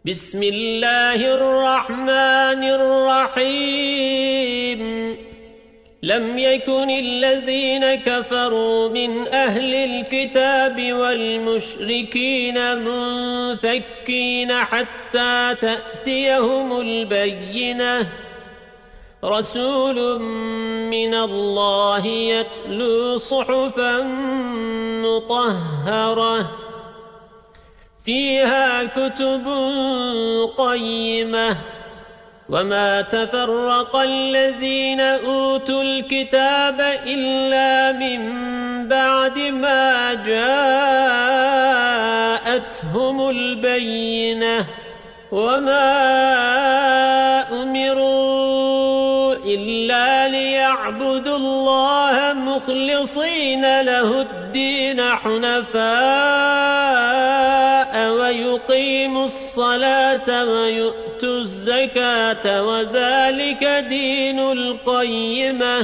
بسم الله الرحمن الرحيم لم يكن الذين كفروا من أهل الكتاب والمشركين منفكين حتى تأتيهم البينة رسول من الله يتلو صحفا مطهرة فيها كتب قيمة وما تفرق الذين أوتوا الكتاب إلا من بعد ما جاءتهم البينة وما أمروا إلا ليعبدوا الله مخلصين له الدين حنفاء ويقيموا الصلاة ويؤتوا الزكاة وذلك دين القيمة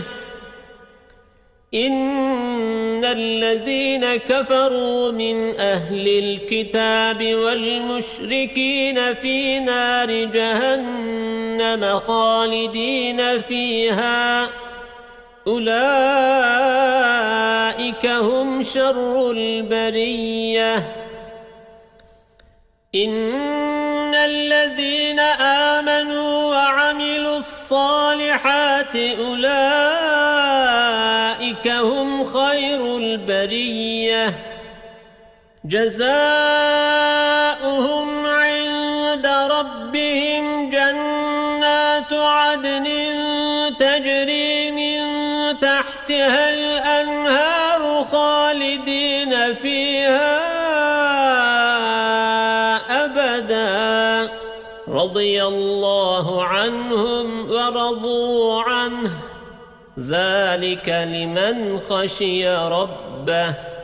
إن الذين كفروا من أهل الكتاب والمشركين في نار جهنم خالدين فيها أولئك هم شر البرية إن الذين آمنوا وعملوا الصالحات أولئك هم خير البرية جزاؤهم عند ربهم جنات عدن تجري من تحتها الأنهار خالدين فيها أبدا رضي الله عنهم ورضوا عنه ذلك لمن خشي ربه